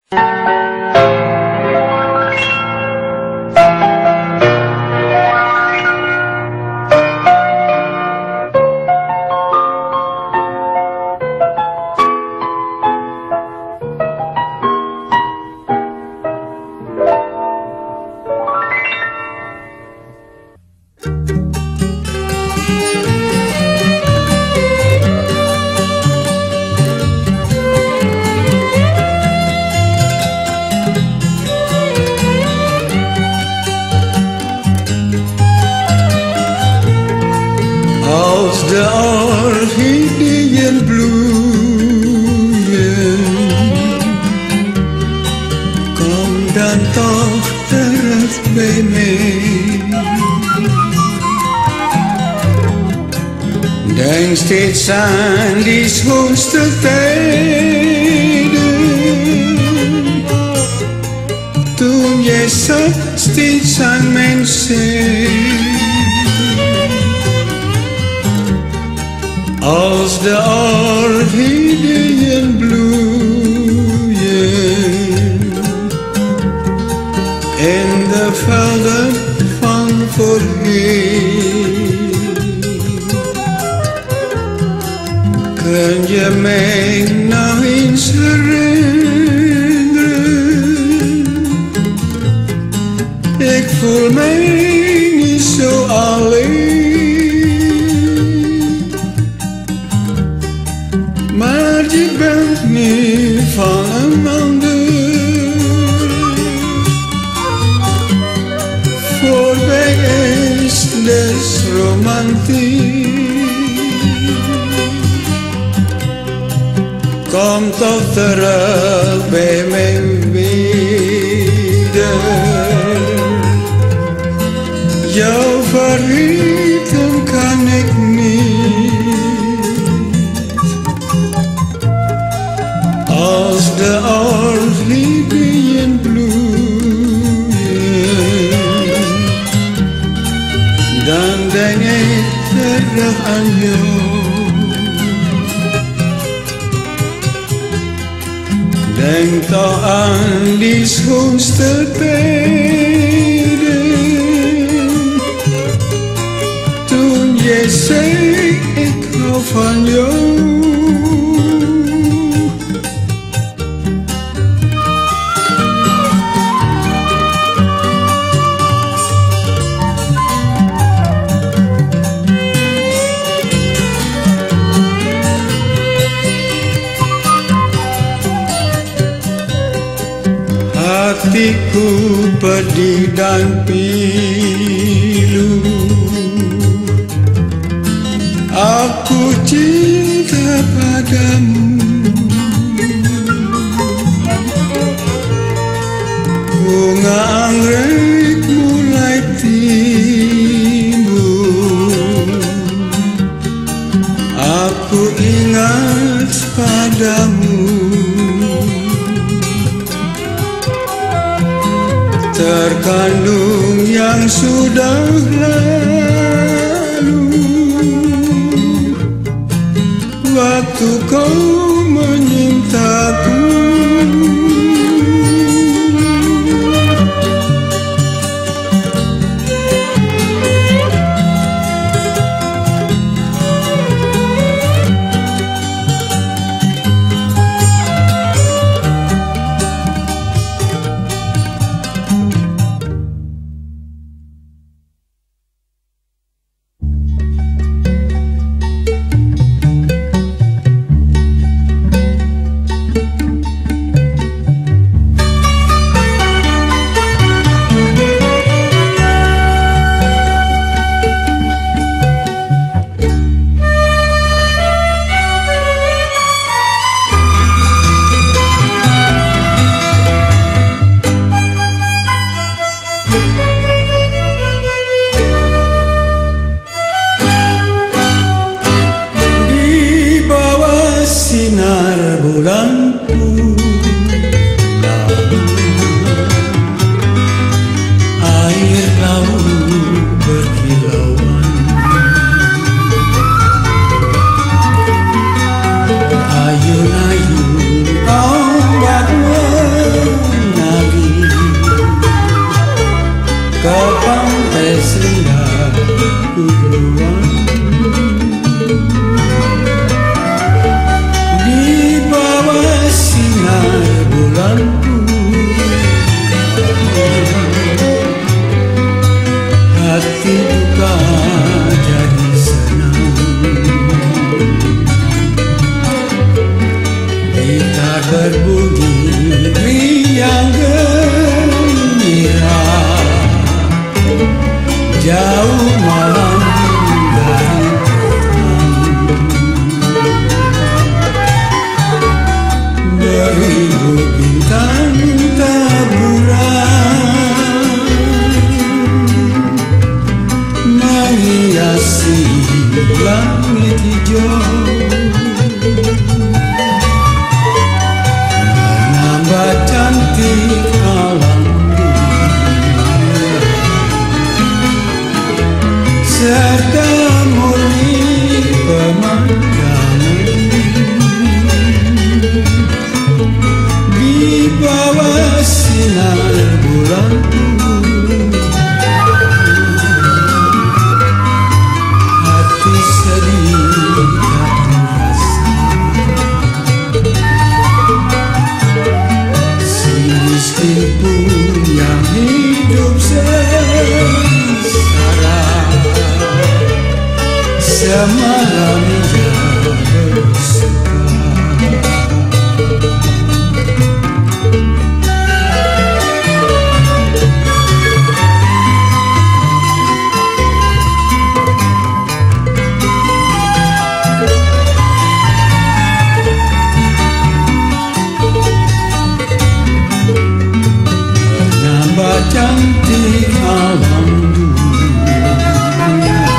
Als de orchideeën bloeien, kom dan toch terug bij mij. Denk steeds aan die schoonste tijden, toen jij zat steeds aan mijn zij. Als de orchideeën bloeien in de velden van voorheen, kun je mij nog eens herinneren? Ik voel mij niet zo alleen. Maar je bent niet van een ander. Voorbij is des romantiek. Kom toch terug bij mij weder. Jou vergeten kan ik niet. Als de orchideeën bloeien, dan denk ik terug aan jou. Denk toch aan die schoonste tijden, toen jij zei ik hou van jou. Hatiku pedih dan pilu, aku cinta padamu. Bunga anggrek mulai timbul, aku ingat padamu. Terkandung yang sudah lalu, waktu kau menyintaku. sinar bulan, hati sedih tak terasa. Si miskin punya hidup sengsara, semalam ia bersuka. Cantik alam dunia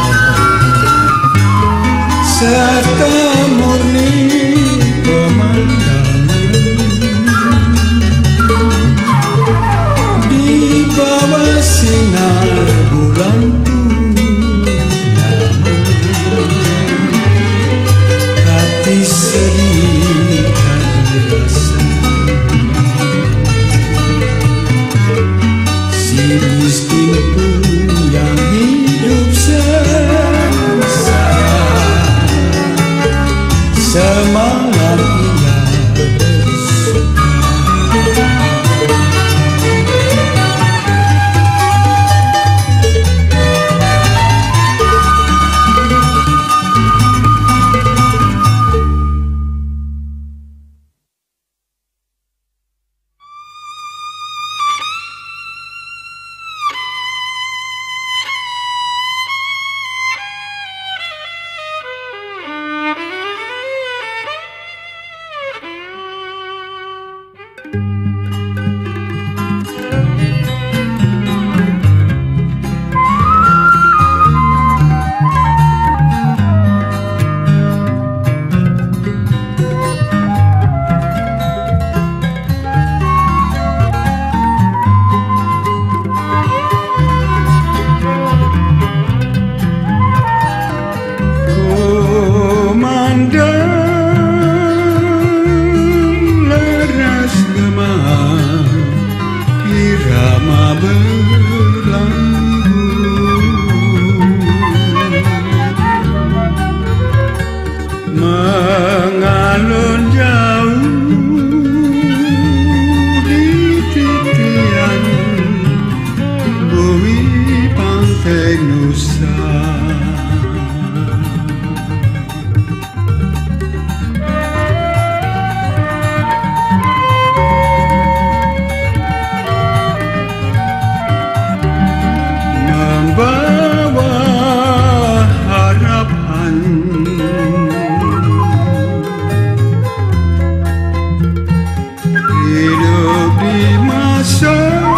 serta murni pemandangan di bawah sinar bulan purnama, hati sedih tak dirasa. Miskin pun yang hidup sengsara, semalam ia bersuka. Mengalun jauh di titian bumi pantai Nusa, membawa harapan hidup di masa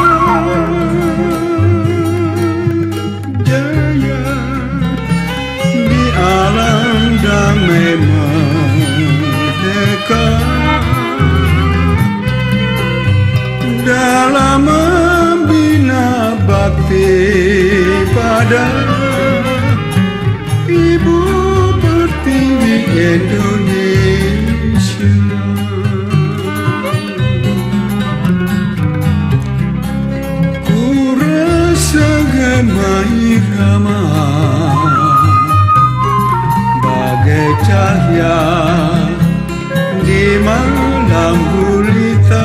jaya, di alam damai merdeka, dalam membina bakti pada Ibu Pertiwi Indonesia. Ku rasa gemah irama bagai cahaya di malam gulita,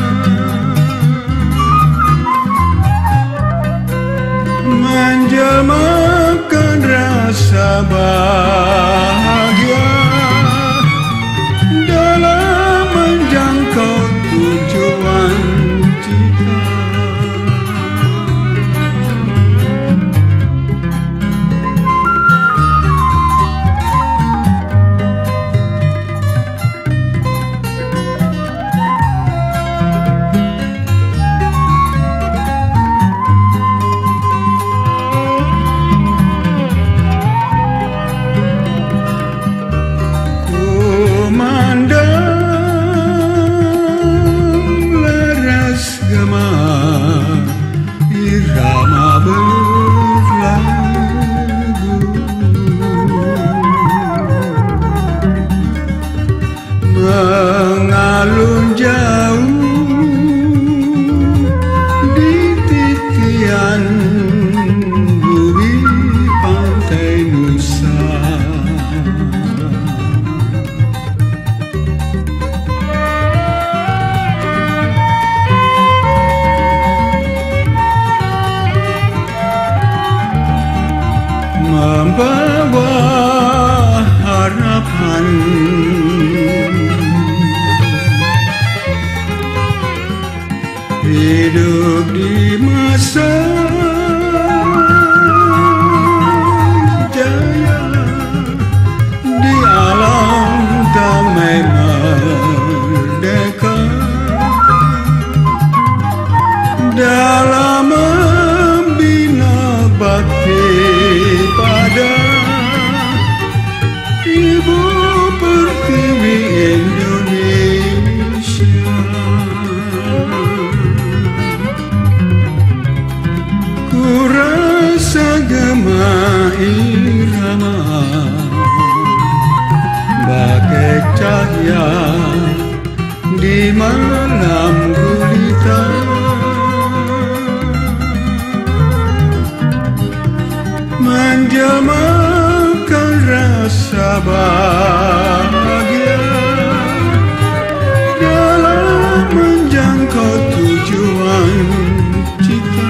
menjelmakan rasa bahagia dalam menjangkau tujuan cita. hidup di masa jaya, di alam damai merdeka, dalam membina bakti pada Ibu Pertiwi Indonesia. Ku rasa gema irama bagai cahaya di malam gulita, menjamakan rasa bahagia dalam menjangkau tujuan cita.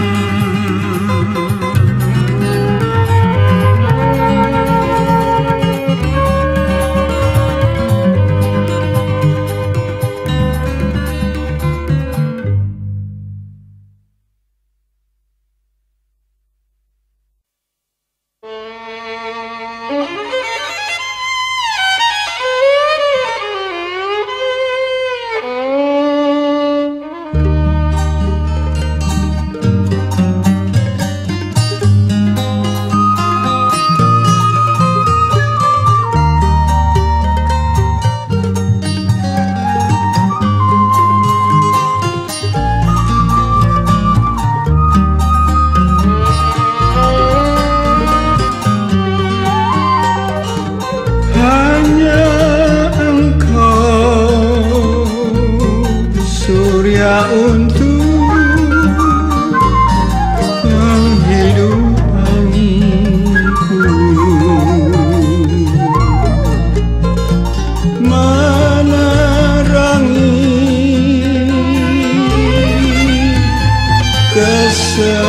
Menerangi